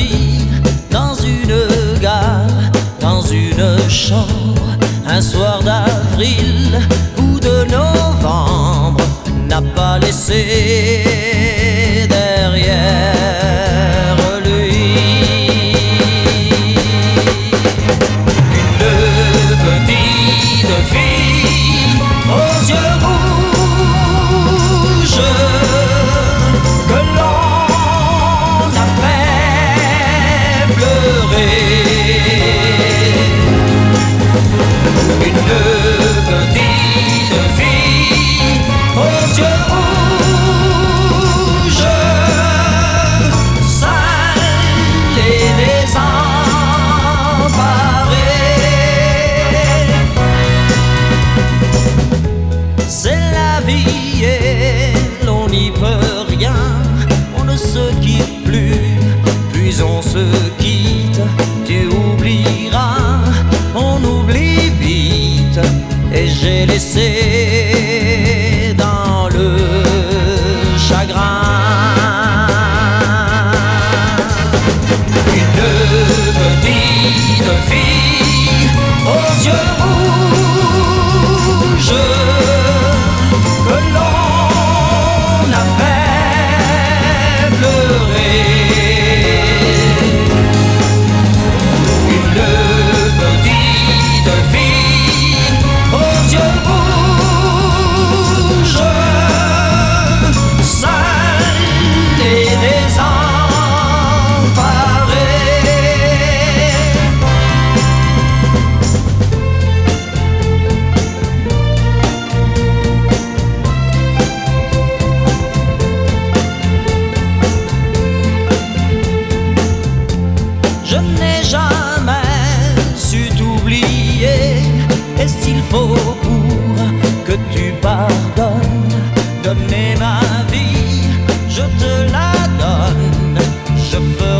vie dans une gare, dans une chambre, un soir d'avril ou de novembre, n'a pas laissé derrière lui une petite fille aux yeux rouges que l'on a fait pleurer. Une petite fille aux yeux rouges, sale et désemparée. C'est la vie et l'on n'y peut rien. On ne se quitte plus, puis on se quitte. Tu oublieras, on oublie vite. Et j'ai laissé dans le chagrin une petite fille aux yeux rouges que l'on a fait pleurer. Une petite fille aux yeux rouges, sale et désemparée. Je n'ai jamais su t'oublier. Est-ce qu'il faut pour que tu pardonnes? Donner ma vie, je te la donne. Je ferai